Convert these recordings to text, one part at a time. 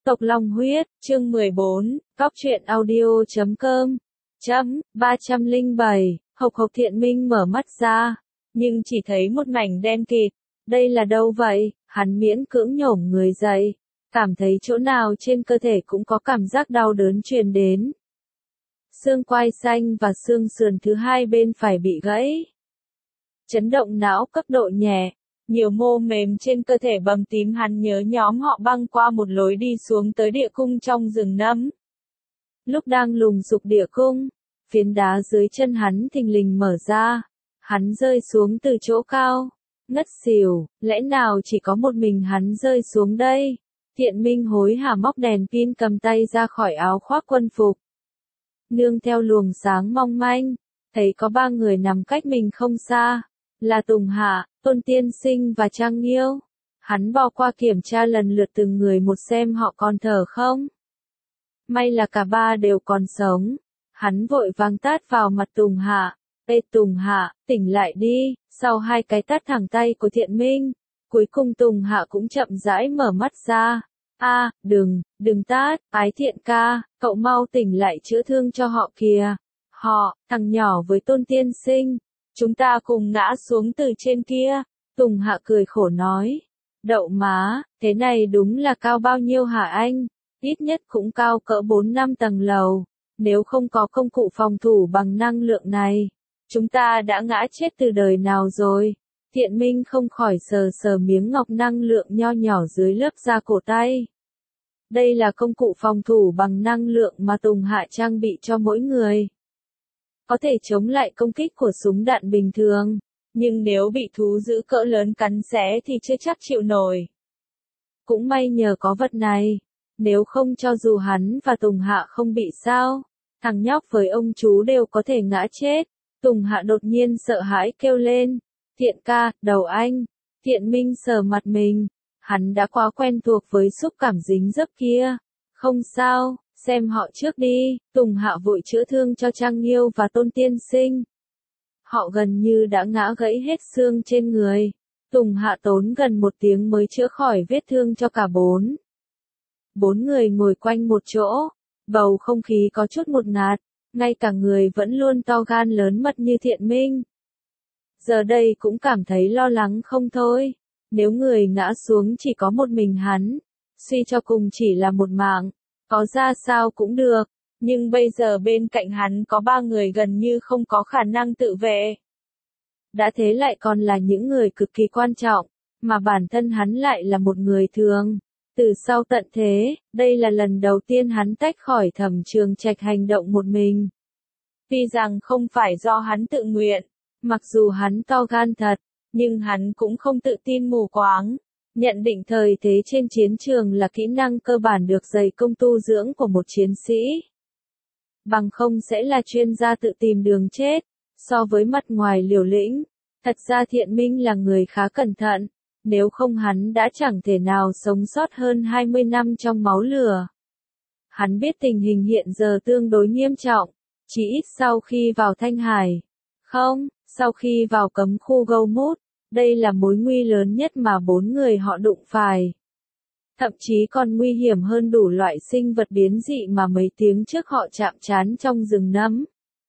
Tộc Long Huyết, chương 14, Cóc truyện audio.com. 307, Hộc Hộc Thiện Minh mở mắt ra, nhưng chỉ thấy một mảnh đen kịt. Đây là đâu vậy? Hắn miễn cưỡng nhổm người dậy, cảm thấy chỗ nào trên cơ thể cũng có cảm giác đau đớn truyền đến. Xương quai xanh và xương sườn thứ hai bên phải bị gãy. Chấn động não cấp độ nhẹ. Nhiều mô mềm trên cơ thể bầm tím, hắn nhớ nhóm họ băng qua một lối đi xuống tới địa cung trong rừng nấm. Lúc đang lùng sục địa cung, phiến đá dưới chân hắn thình lình mở ra. Hắn rơi xuống từ chỗ cao, ngất xỉu, lẽ nào chỉ có một mình hắn rơi xuống đây? Thiện Minh hối hả móc đèn pin cầm tay ra khỏi áo khoác quân phục. Nương theo luồng sáng mong manh, thấy có 3 người nằm cách mình không xa, là Tùng Hạ, Tôn Tiên Sinh và Trang Nghiêu. Hắn bò qua kiểm tra lần lượt từng người một xem họ còn thở không. May là cả 3 đều còn sống. Hắn vội vàng tát vào mặt Tùng Hạ. Ê Tùng Hạ, tỉnh lại đi. Sau 2 cái tát thẳng tay của Thiện Minh, cuối cùng Tùng Hạ cũng chậm rãi mở mắt ra. Đừng tát, Ái Thiện ca, cậu mau tỉnh lại chữa thương cho họ kìa. Họ, thằng nhỏ với Tôn Tiên Sinh, chúng ta cùng ngã xuống từ trên kia. Tùng Hạ cười khổ nói. Đậu má, thế này đúng là cao bao nhiêu hả anh? Ít nhất cũng cao cỡ 4-5 tầng lầu. Nếu không có công cụ phòng thủ bằng năng lượng này, chúng ta đã ngã chết từ đời nào rồi. Thiện Minh không khỏi sờ sờ miếng ngọc năng lượng nho nhỏ dưới lớp da cổ tay. Đây là công cụ phòng thủ bằng năng lượng mà Tùng Hạ trang bị cho mỗi người. Có thể chống lại công kích của súng đạn bình thường, nhưng nếu bị thú dữ cỡ lớn cắn xé thì chưa chắc chịu nổi. Cũng may nhờ có vật này, nếu không cho dù hắn và Tùng Hạ không bị sao, thằng nhóc với ông chú đều có thể ngã chết. Tùng Hạ đột nhiên sợ hãi kêu lên. Thiện ca, đầu anh. Thiện Minh sờ mặt mình. Hắn đã quá quen thuộc với xúc cảm dính dấp kia. Không sao, xem họ trước đi. Tùng Hạ vội chữa thương cho Trang Nghiêu và Tôn Tiên Sinh. Họ gần như đã ngã gãy hết xương trên người. Tùng Hạ tốn gần 1 tiếng mới chữa khỏi vết thương cho cả 4 người ngồi quanh một chỗ. Bầu không khí có chút ngột ngạt. Ngay cả người vẫn luôn to gan lớn mật như Thiện Minh, giờ đây cũng cảm thấy lo lắng không thôi. Nếu người ngã xuống chỉ có một mình hắn, suy cho cùng chỉ là một mạng, có ra sao cũng được. Nhưng bây giờ bên cạnh hắn có 3 người gần như không có khả năng tự vệ. Đã thế lại còn là những người cực kỳ quan trọng, mà bản thân hắn lại là một người thường. Từ sau tận thế, đây là lần đầu tiên hắn tách khỏi Thẩm Trường Trạch hành động một mình. Tuy rằng không phải do hắn tự nguyện, mặc dù hắn to gan thật, nhưng hắn cũng không tự tin mù quáng. Nhận định thời thế trên chiến trường là kỹ năng cơ bản được dày công tu dưỡng của một chiến sĩ. Bằng không sẽ là chuyên gia tự tìm đường chết. So với mặt ngoài liều lĩnh, thật ra Thiện Minh là người khá cẩn thận. Nếu không hắn đã chẳng thể nào sống sót hơn 20 năm trong máu lửa. Hắn biết tình hình hiện giờ tương đối nghiêm trọng, chỉ ít sau khi vào Thanh Hải. Không, sau khi vào cấm khu Gâu Mút, đây là mối nguy lớn nhất mà 4 người họ đụng phải. Thậm chí còn nguy hiểm hơn đủ loại sinh vật biến dị mà mấy tiếng trước họ chạm trán trong rừng nấm.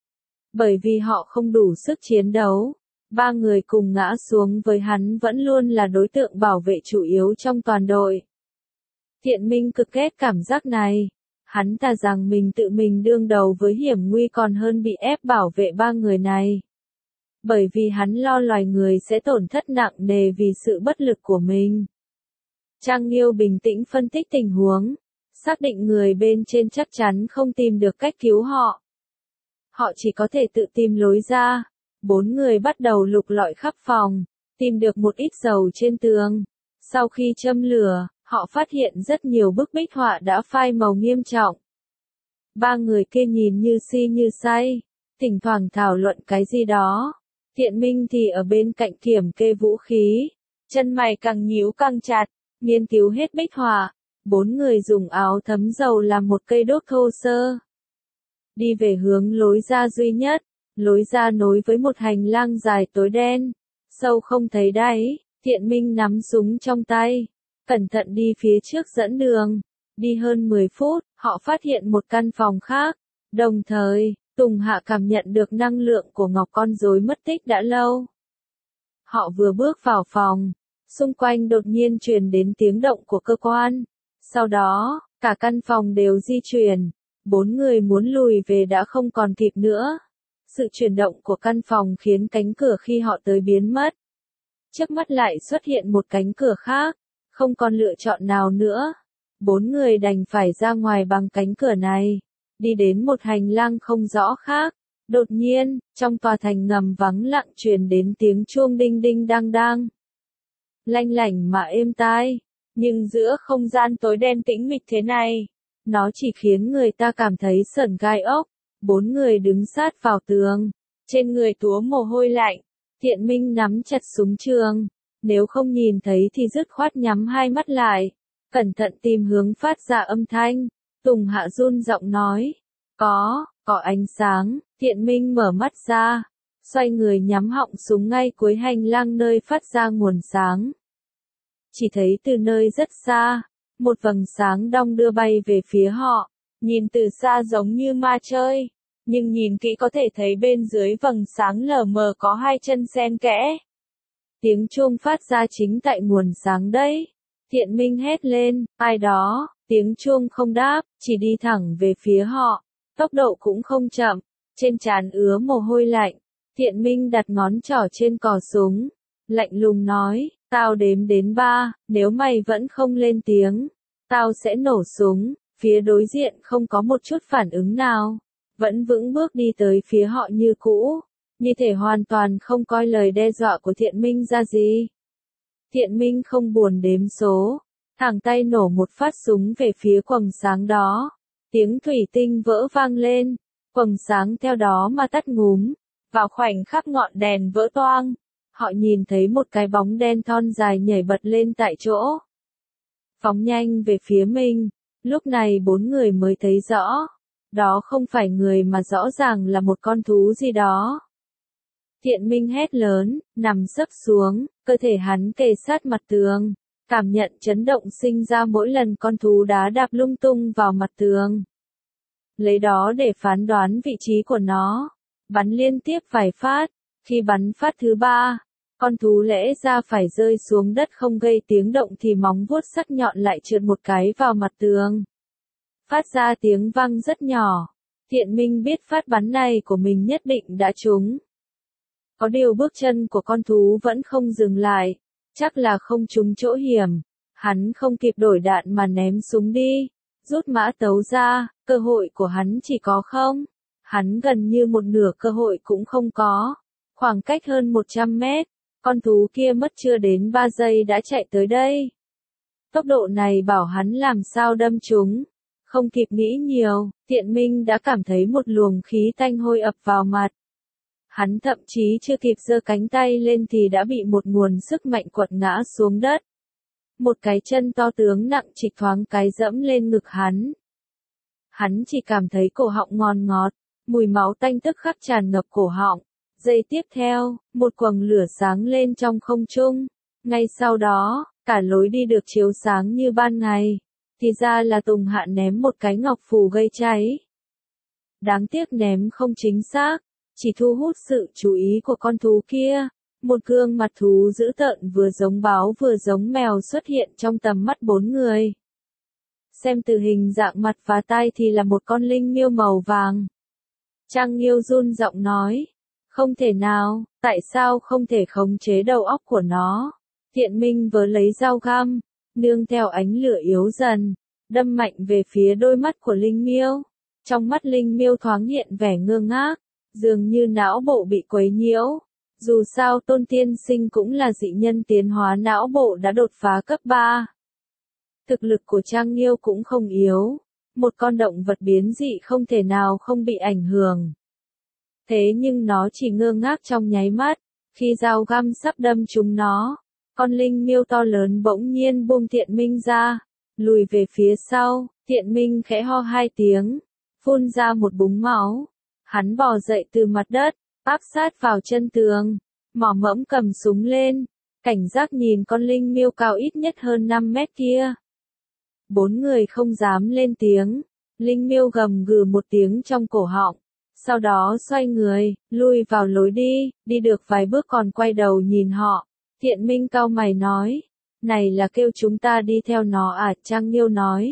Bởi vì họ không đủ sức chiến đấu. 3 người cùng ngã xuống với hắn vẫn luôn là đối tượng bảo vệ chủ yếu trong toàn đội. Thiện Minh cực ghét cảm giác này. Hắn thà rằng mình tự mình đương đầu với hiểm nguy còn hơn bị ép bảo vệ 3 người này. Bởi vì hắn lo loài người sẽ tổn thất nặng nề vì sự bất lực của mình. Trang Nghiêu bình tĩnh phân tích tình huống, xác định người bên trên chắc chắn không tìm được cách cứu họ. Họ chỉ có thể tự tìm lối ra. 4 người bắt đầu lục lọi khắp phòng, tìm được một ít dầu trên tường. Sau khi châm lửa, họ phát hiện rất nhiều bức bích họa đã phai màu nghiêm trọng. 3 người kia nhìn như si như say, thỉnh thoảng thảo luận cái gì đó. Thiện Minh thì ở bên cạnh kiểm kê vũ khí, chân mày càng nhíu càng chặt, nghiên cứu hết bích họa. 4 người dùng áo thấm dầu làm một cây đốt thô sơ. Đi về hướng lối ra duy nhất. Lối ra nối với một hành lang dài tối đen, sâu không thấy đáy. Thiện Minh nắm súng trong tay, cẩn thận đi phía trước dẫn đường. Đi hơn 10 phút, họ phát hiện một căn phòng khác. Đồng thời, Tùng Hạ cảm nhận được năng lượng của Ngọc con rối mất tích đã lâu. Họ vừa bước vào phòng, xung quanh đột nhiên truyền đến tiếng động của cơ quan. Sau đó, cả căn phòng đều di chuyển. 4 người muốn lùi về đã không còn kịp nữa. Sự chuyển động của căn phòng khiến cánh cửa khi họ tới biến mất. Trước mắt lại xuất hiện một cánh cửa khác, không còn lựa chọn nào nữa. 4 người đành phải ra ngoài bằng cánh cửa này, đi đến một hành lang không rõ khác. Đột nhiên, trong tòa thành ngầm vắng lặng truyền đến tiếng chuông đinh đinh đang đang. Lanh lảnh mà êm tai, nhưng giữa không gian tối đen tĩnh mịch thế này, nó chỉ khiến người ta cảm thấy sởn gai ốc. 4 người đứng sát vào tường, trên người túa mồ hôi lạnh. Thiện Minh nắm chặt súng trường, nếu không nhìn thấy thì dứt khoát nhắm hai mắt lại, cẩn thận tìm hướng phát ra âm thanh. Tùng Hạ run giọng nói, có ánh sáng. Thiện Minh mở mắt ra, xoay người nhắm họng súng ngay cuối hành lang nơi phát ra nguồn sáng. Chỉ thấy từ nơi rất xa, một vầng sáng đong đưa bay về phía họ, nhìn từ xa giống như ma chơi, nhưng nhìn kỹ có thể thấy bên dưới vầng sáng lờ mờ có hai chân xen kẽ. Tiếng chuông phát ra chính tại nguồn sáng đấy. Thiện Minh hét lên, ai đó. Tiếng chuông không đáp, chỉ đi thẳng về phía họ, tốc độ cũng không chậm, trên trán ứa mồ hôi lạnh. Thiện Minh đặt ngón trỏ trên cò súng, lạnh lùng nói, tao đếm đến 3, nếu mày vẫn không lên tiếng, tao sẽ nổ súng. Phía đối diện không có một chút phản ứng nào, vẫn vững bước đi tới phía họ như cũ, như thể hoàn toàn không coi lời đe dọa của Thiện Minh ra gì. Thiện Minh không buồn đếm số, thẳng tay nổ một phát súng về phía quầng sáng đó. Tiếng thủy tinh vỡ vang lên, quầng sáng theo đó mà tắt ngúm. Vào khoảnh khắc ngọn đèn vỡ toang, họ nhìn thấy một cái bóng đen thon dài nhảy bật lên tại chỗ, phóng nhanh về phía mình. Lúc này 4 người mới thấy rõ, đó không phải người mà rõ ràng là một con thú gì đó. Thiện Minh hét lớn, nằm sấp xuống, cơ thể hắn kề sát mặt tường, cảm nhận chấn động sinh ra mỗi lần con thú đá đạp lung tung vào mặt tường. Lấy đó để phán đoán vị trí của nó, bắn liên tiếp vài phát. Khi bắn phát thứ 3, con thú lẽ ra phải rơi xuống đất không gây tiếng động thì móng vuốt sắc nhọn lại trượt một cái vào mặt tường, phát ra tiếng vang rất nhỏ. Thiện Minh biết phát bắn này của mình nhất định đã trúng. Có điều bước chân của con thú vẫn không dừng lại, chắc là không trúng chỗ hiểm. Hắn không kịp đổi đạn mà ném súng đi, rút mã tấu ra, cơ hội của hắn chỉ có không. Hắn gần như một nửa cơ hội cũng không có. Khoảng cách hơn 100 mét, con thú kia mất chưa đến 3 giây đã chạy tới đây. Tốc độ này bảo hắn làm sao đâm trúng. Không kịp nghĩ nhiều, Thiện Minh đã cảm thấy một luồng khí tanh hôi ập vào mặt. Hắn thậm chí chưa kịp giơ cánh tay lên thì đã bị một nguồn sức mạnh quật ngã xuống đất. Một cái chân to tướng nặng trịch thoáng cái dẫm lên ngực hắn. Hắn chỉ cảm thấy cổ họng ngon ngọt, mùi máu tanh tức khắc tràn ngập cổ họng. Giây tiếp theo, một quầng lửa sáng lên trong không trung. Ngay sau đó, cả lối đi được chiếu sáng như ban ngày. Thì ra là Tùng Hạ ném một cái ngọc phù gây cháy. Đáng tiếc ném không chính xác, chỉ thu hút sự chú ý của con thú kia. Một gương mặt thú dữ tợn vừa giống báo vừa giống mèo xuất hiện trong tầm mắt 4 người. Xem từ hình dạng mặt và tai thì là một con linh miêu màu vàng. Trang Nghiêu run giọng nói, không thể nào, tại sao không thể khống chế đầu óc của nó. Thiện Minh vớ lấy dao găm, nương theo ánh lửa yếu dần, đâm mạnh về phía đôi mắt của linh miêu. Trong mắt linh miêu thoáng hiện vẻ ngơ ngác, dường như não bộ bị quấy nhiễu. Dù sao Tôn Tiên Sinh cũng là dị nhân tiến hóa não bộ đã đột phá cấp 3. Thực lực của Trang Nghiêu cũng không yếu. Một con động vật biến dị không thể nào không bị ảnh hưởng. Thế nhưng nó chỉ ngơ ngác trong nháy mắt. Khi dao găm sắp đâm trúng nó, con linh miêu to lớn bỗng nhiên buông Thiện Minh ra, lùi về phía sau. Thiện Minh khẽ ho 2 tiếng, phun ra một búng máu. Hắn bò dậy từ mặt đất, áp sát vào chân tường, mỏ mẫm cầm súng lên, cảnh giác nhìn con linh miêu cao ít nhất hơn 5 mét kia. Bốn người không dám lên tiếng. Linh Miêu gầm gừ một tiếng trong cổ họng. Sau đó xoay người, lui vào lối đi được vài bước còn quay đầu nhìn họ. Thiện Minh cau mày nói. Này là kêu chúng ta đi theo nó à? Trang Nghiêu nói.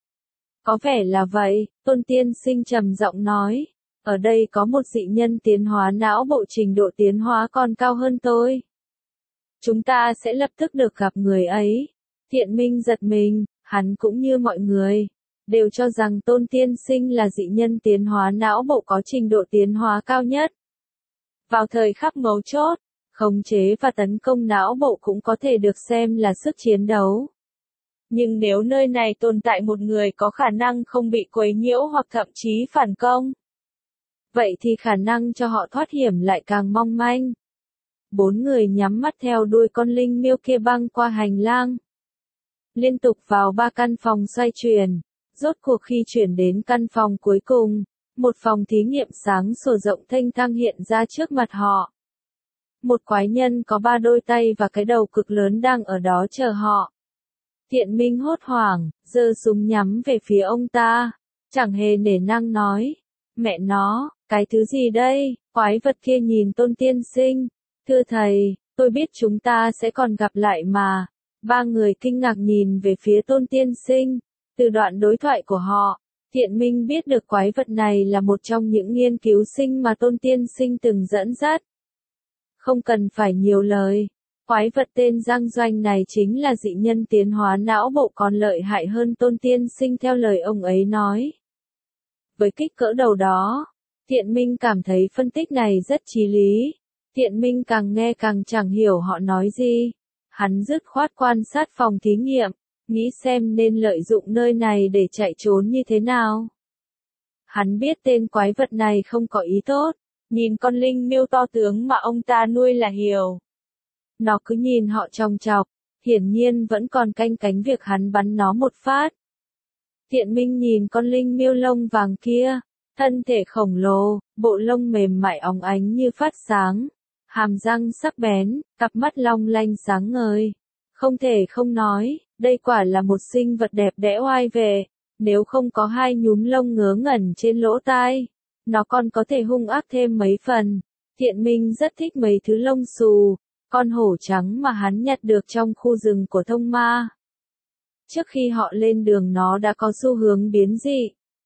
Có vẻ là vậy, Tôn Tiên Sinh trầm giọng nói. Ở đây có một dị nhân tiến hóa não bộ trình độ tiến hóa còn cao hơn tôi. Chúng ta sẽ lập tức được gặp người ấy. Thiện Minh giật mình, hắn cũng như mọi người, đều cho rằng Tôn Tiên Sinh là dị nhân tiến hóa não bộ có trình độ tiến hóa cao nhất. Vào thời khắc mấu chốt, khống chế và tấn công não bộ cũng có thể được xem là sức chiến đấu. Nhưng nếu nơi này tồn tại một người có khả năng không bị quấy nhiễu hoặc thậm chí phản công, vậy thì khả năng cho họ thoát hiểm lại càng mong manh. Bốn người nhắm mắt theo đuôi con linh miêu kia băng qua hành lang. Liên tục vào 3 căn phòng xoay chuyển. Rốt cuộc khi chuyển đến căn phòng cuối cùng, một phòng thí nghiệm sáng sủa rộng thênh thang hiện ra trước mặt họ. Một quái nhân có 3 đôi tay và cái đầu cực lớn đang ở đó chờ họ. Thiện Minh hốt hoảng, giơ súng nhắm về phía ông ta. Chẳng hề nể nang nói. Mẹ nó, cái thứ gì đây? Quái vật kia nhìn Tôn Tiên Sinh. Thưa thầy, tôi biết chúng ta sẽ còn gặp lại mà. 3 người kinh ngạc nhìn về phía Tôn Tiên Sinh. Từ đoạn đối thoại của họ, Thiện Minh biết được quái vật này là một trong những nghiên cứu sinh mà Tôn Tiên Sinh từng dẫn dắt. Không cần phải nhiều lời. Quái vật tên Giang Doanh này chính là dị nhân tiến hóa não bộ còn lợi hại hơn Tôn Tiên Sinh theo lời ông ấy nói. Với kích cỡ đầu đó, Thiện Minh cảm thấy phân tích này rất chí lý. Thiện Minh càng nghe càng chẳng hiểu họ nói gì. Hắn dứt khoát quan sát phòng thí nghiệm, nghĩ xem nên lợi dụng nơi này để chạy trốn như thế nào. Hắn biết tên quái vật này không có ý tốt, nhìn con linh miêu to tướng mà ông ta nuôi là hiểu. Nó cứ nhìn họ chòng chọc, hiển nhiên vẫn còn canh cánh việc hắn bắn nó một phát. Thiện Minh nhìn con linh miêu lông vàng kia, thân thể khổng lồ, bộ lông mềm mại óng ánh như phát sáng, hàm răng sắc bén, cặp mắt long lanh sáng ngời. Không thể không nói, đây quả là một sinh vật đẹp đẽ oai vệ, nếu không có 2 nhúm lông ngớ ngẩn trên lỗ tai, nó còn có thể hung ác thêm mấy phần. Thiện Minh rất thích mấy thứ lông xù, con hổ trắng mà hắn nhặt được trong khu rừng của Thông Ma. Trước khi họ lên đường nó đã có xu hướng biến dị.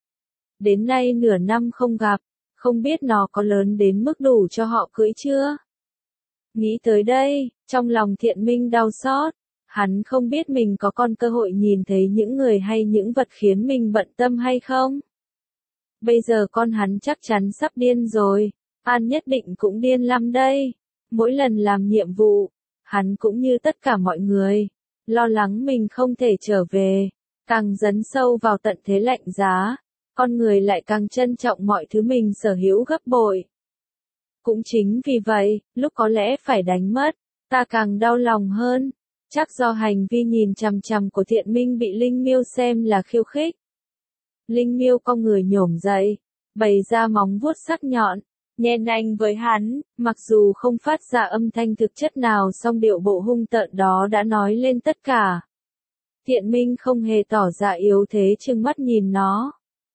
Đến nay nửa năm không gặp, không biết nó có lớn đến mức đủ cho họ cưỡi chưa? Nghĩ tới đây, trong lòng Thiện Minh đau xót. Hắn không biết mình có còn cơ hội nhìn thấy những người hay những vật khiến mình bận tâm hay không. Bây giờ con hắn chắc chắn sắp điên rồi. An nhất định cũng điên lắm đây. Mỗi lần làm nhiệm vụ, hắn cũng như tất cả mọi người, lo lắng mình không thể trở về. Càng dấn sâu vào tận thế lạnh giá, con người lại càng trân trọng mọi thứ mình sở hữu gấp bội. Cũng chính vì vậy, lúc có lẽ phải đánh mất, ta càng đau lòng hơn. Chắc do hành vi nhìn chằm chằm của Thiện Minh bị Linh Miêu xem là khiêu khích. Linh Miêu cong người nhổm dậy, bày ra móng vuốt sắc nhọn, nhe nanh với hắn, mặc dù không phát ra âm thanh thực chất nào song điệu bộ hung tợn đó đã nói lên tất cả. Thiện Minh không hề tỏ ra yếu thế trừng mắt nhìn nó.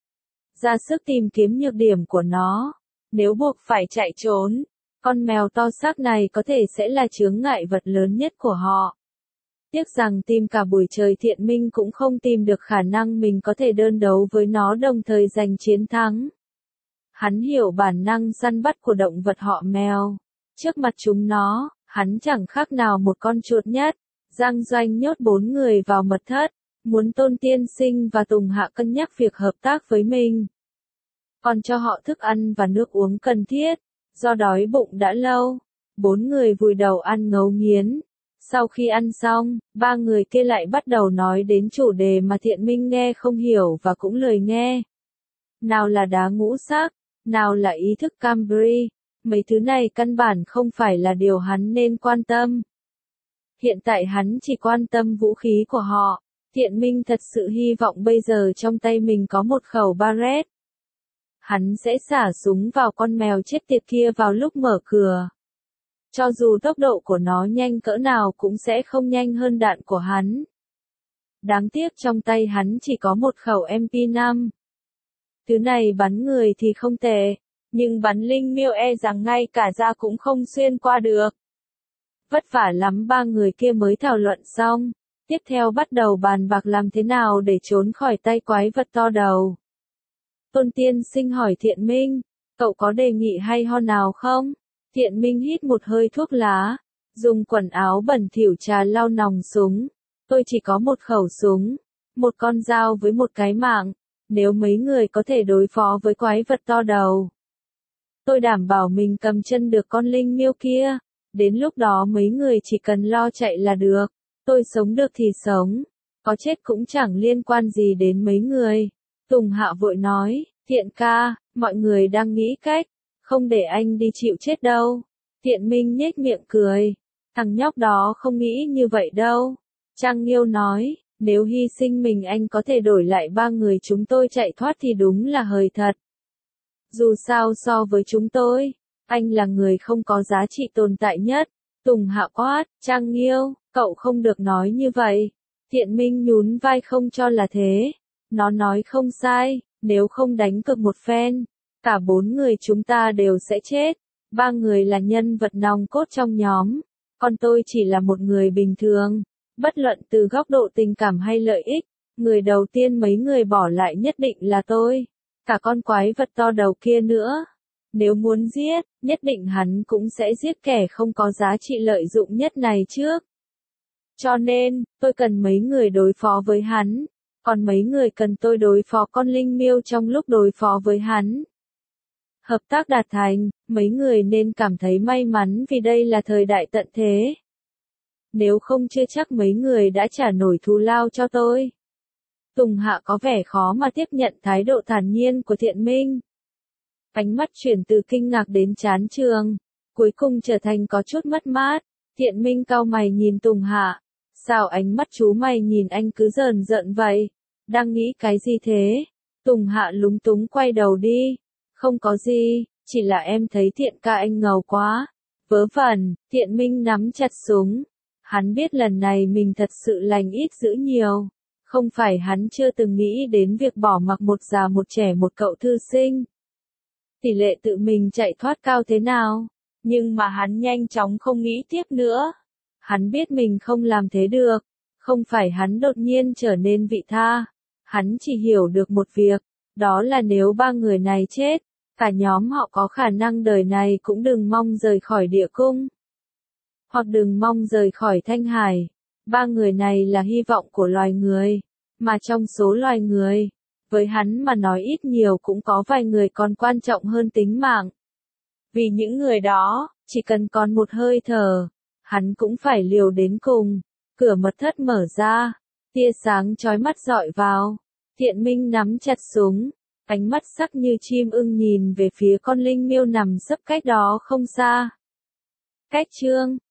Ra sức tìm kiếm nhược điểm của nó. Nếu buộc phải chạy trốn, con mèo to xác này có thể sẽ là chướng ngại vật lớn nhất của họ. Tiếc rằng tìm cả buổi trời Thiện Minh cũng không tìm được khả năng mình có thể đơn đấu với nó đồng thời giành chiến thắng. Hắn hiểu bản năng săn bắt của động vật họ mèo. Trước mặt chúng nó, hắn chẳng khác nào một con chuột nhắt. Giang Doanh nhốt 4 người vào mật thất, muốn Tôn Tiên Sinh và Tùng Hạ cân nhắc việc hợp tác với mình. Còn cho họ thức ăn và nước uống cần thiết, do đói bụng đã lâu. 4 người vùi đầu ăn ngấu nghiến. Sau khi ăn xong, 3 người kia lại bắt đầu nói đến chủ đề mà Thiện Minh nghe không hiểu và cũng lười nghe. Nào là đá ngũ sắc, nào là ý thức Cambry, mấy thứ này căn bản không phải là điều hắn nên quan tâm. Hiện tại hắn chỉ quan tâm vũ khí của họ. Thiện Minh thật sự hy vọng bây giờ trong tay mình có một khẩu Barrett. Hắn sẽ xả súng vào con mèo chết tiệt kia vào lúc mở cửa. Cho dù tốc độ của nó nhanh cỡ nào cũng sẽ không nhanh hơn đạn của hắn. Đáng tiếc trong tay hắn chỉ có một khẩu MP5. Thứ này bắn người thì không tệ, nhưng bắn linh miêu e rằng ngay cả da cũng không xuyên qua được. Vất vả lắm ba người kia mới thảo luận xong, tiếp theo bắt đầu bàn bạc làm thế nào để trốn khỏi tay quái vật to đầu. Tôn Tiên Sinh hỏi Thiện Minh, cậu có đề nghị hay ho nào không? Thiện Minh hít một hơi thuốc lá, dùng quần áo bẩn thỉu trà lau nòng súng. Tôi chỉ có một khẩu súng, một con dao với một cái mạng, nếu mấy người có thể đối phó với quái vật to đầu. Tôi đảm bảo mình cầm chân được con linh miêu kia, đến lúc đó mấy người chỉ cần lo chạy là được, tôi sống được thì sống, có chết cũng chẳng liên quan gì đến mấy người. Tùng Hạ vội nói, Thiện ca, mọi người đang nghĩ cách, không để anh đi chịu chết đâu. Thiện Minh nhếch miệng cười, thằng nhóc đó không nghĩ như vậy đâu. Trang Nghiêu nói, nếu hy sinh mình anh có thể đổi lại ba người chúng tôi chạy thoát thì đúng là hời thật. Dù sao so với chúng tôi, anh là người không có giá trị tồn tại nhất. Tùng Hạ quát, Trang Nghiêu, cậu không được nói như vậy. Thiện Minh nhún vai không cho là thế. Nó nói không sai, nếu không đánh cược một phen, cả bốn người chúng ta đều sẽ chết. Ba người là nhân vật nòng cốt trong nhóm, còn tôi chỉ là một người bình thường. Bất luận từ góc độ tình cảm hay lợi ích, người đầu tiên mấy người bỏ lại nhất định là tôi. Cả con quái vật to đầu kia nữa. Nếu muốn giết, nhất định hắn cũng sẽ giết kẻ không có giá trị lợi dụng nhất này trước. Cho nên, tôi cần mấy người đối phó với hắn, còn mấy người cần tôi đối phó con linh miêu trong lúc đối phó với hắn. Hợp tác đạt thành, mấy người nên cảm thấy may mắn vì đây là thời đại tận thế. Nếu không chưa chắc mấy người đã trả nổi thù lao cho tôi. Tùng Hạ có vẻ khó mà tiếp nhận thái độ thản nhiên của Thiện Minh. Ánh mắt chuyển từ kinh ngạc đến chán chường, cuối cùng trở thành có chút mất mát. Thiện Minh cau mày nhìn Tùng Hạ, sao ánh mắt chú mày nhìn anh cứ rờn rợn vậy, đang nghĩ cái gì thế? Tùng Hạ lúng túng quay đầu đi, không có gì, chỉ là em thấy Thiện ca anh ngầu quá. Vớ vẩn, Thiện Minh nắm chặt súng, hắn biết lần này mình thật sự lành ít dữ nhiều. Không phải hắn chưa từng nghĩ đến việc bỏ mặc một già một trẻ một cậu thư sinh. Tỷ lệ tự mình chạy thoát cao thế nào, nhưng mà hắn nhanh chóng không nghĩ tiếp nữa. Hắn biết mình không làm thế được, không phải hắn đột nhiên trở nên vị tha. Hắn chỉ hiểu được một việc, đó là nếu ba người này chết, cả nhóm họ có khả năng đời này cũng đừng mong rời khỏi địa cung. Hoặc đừng mong rời khỏi Thanh Hải. Ba người này là hy vọng của loài người, mà trong số loài người, với hắn mà nói ít nhiều cũng có vài người còn quan trọng hơn tính mạng. Vì những người đó, chỉ cần còn một hơi thở, hắn cũng phải liều đến cùng. Cửa mật thất mở ra, tia sáng chói mắt rọi vào. Thiện Minh nắm chặt súng, ánh mắt sắc như chim ưng nhìn về phía con linh miêu nằm sấp cách đó không xa. Cách chương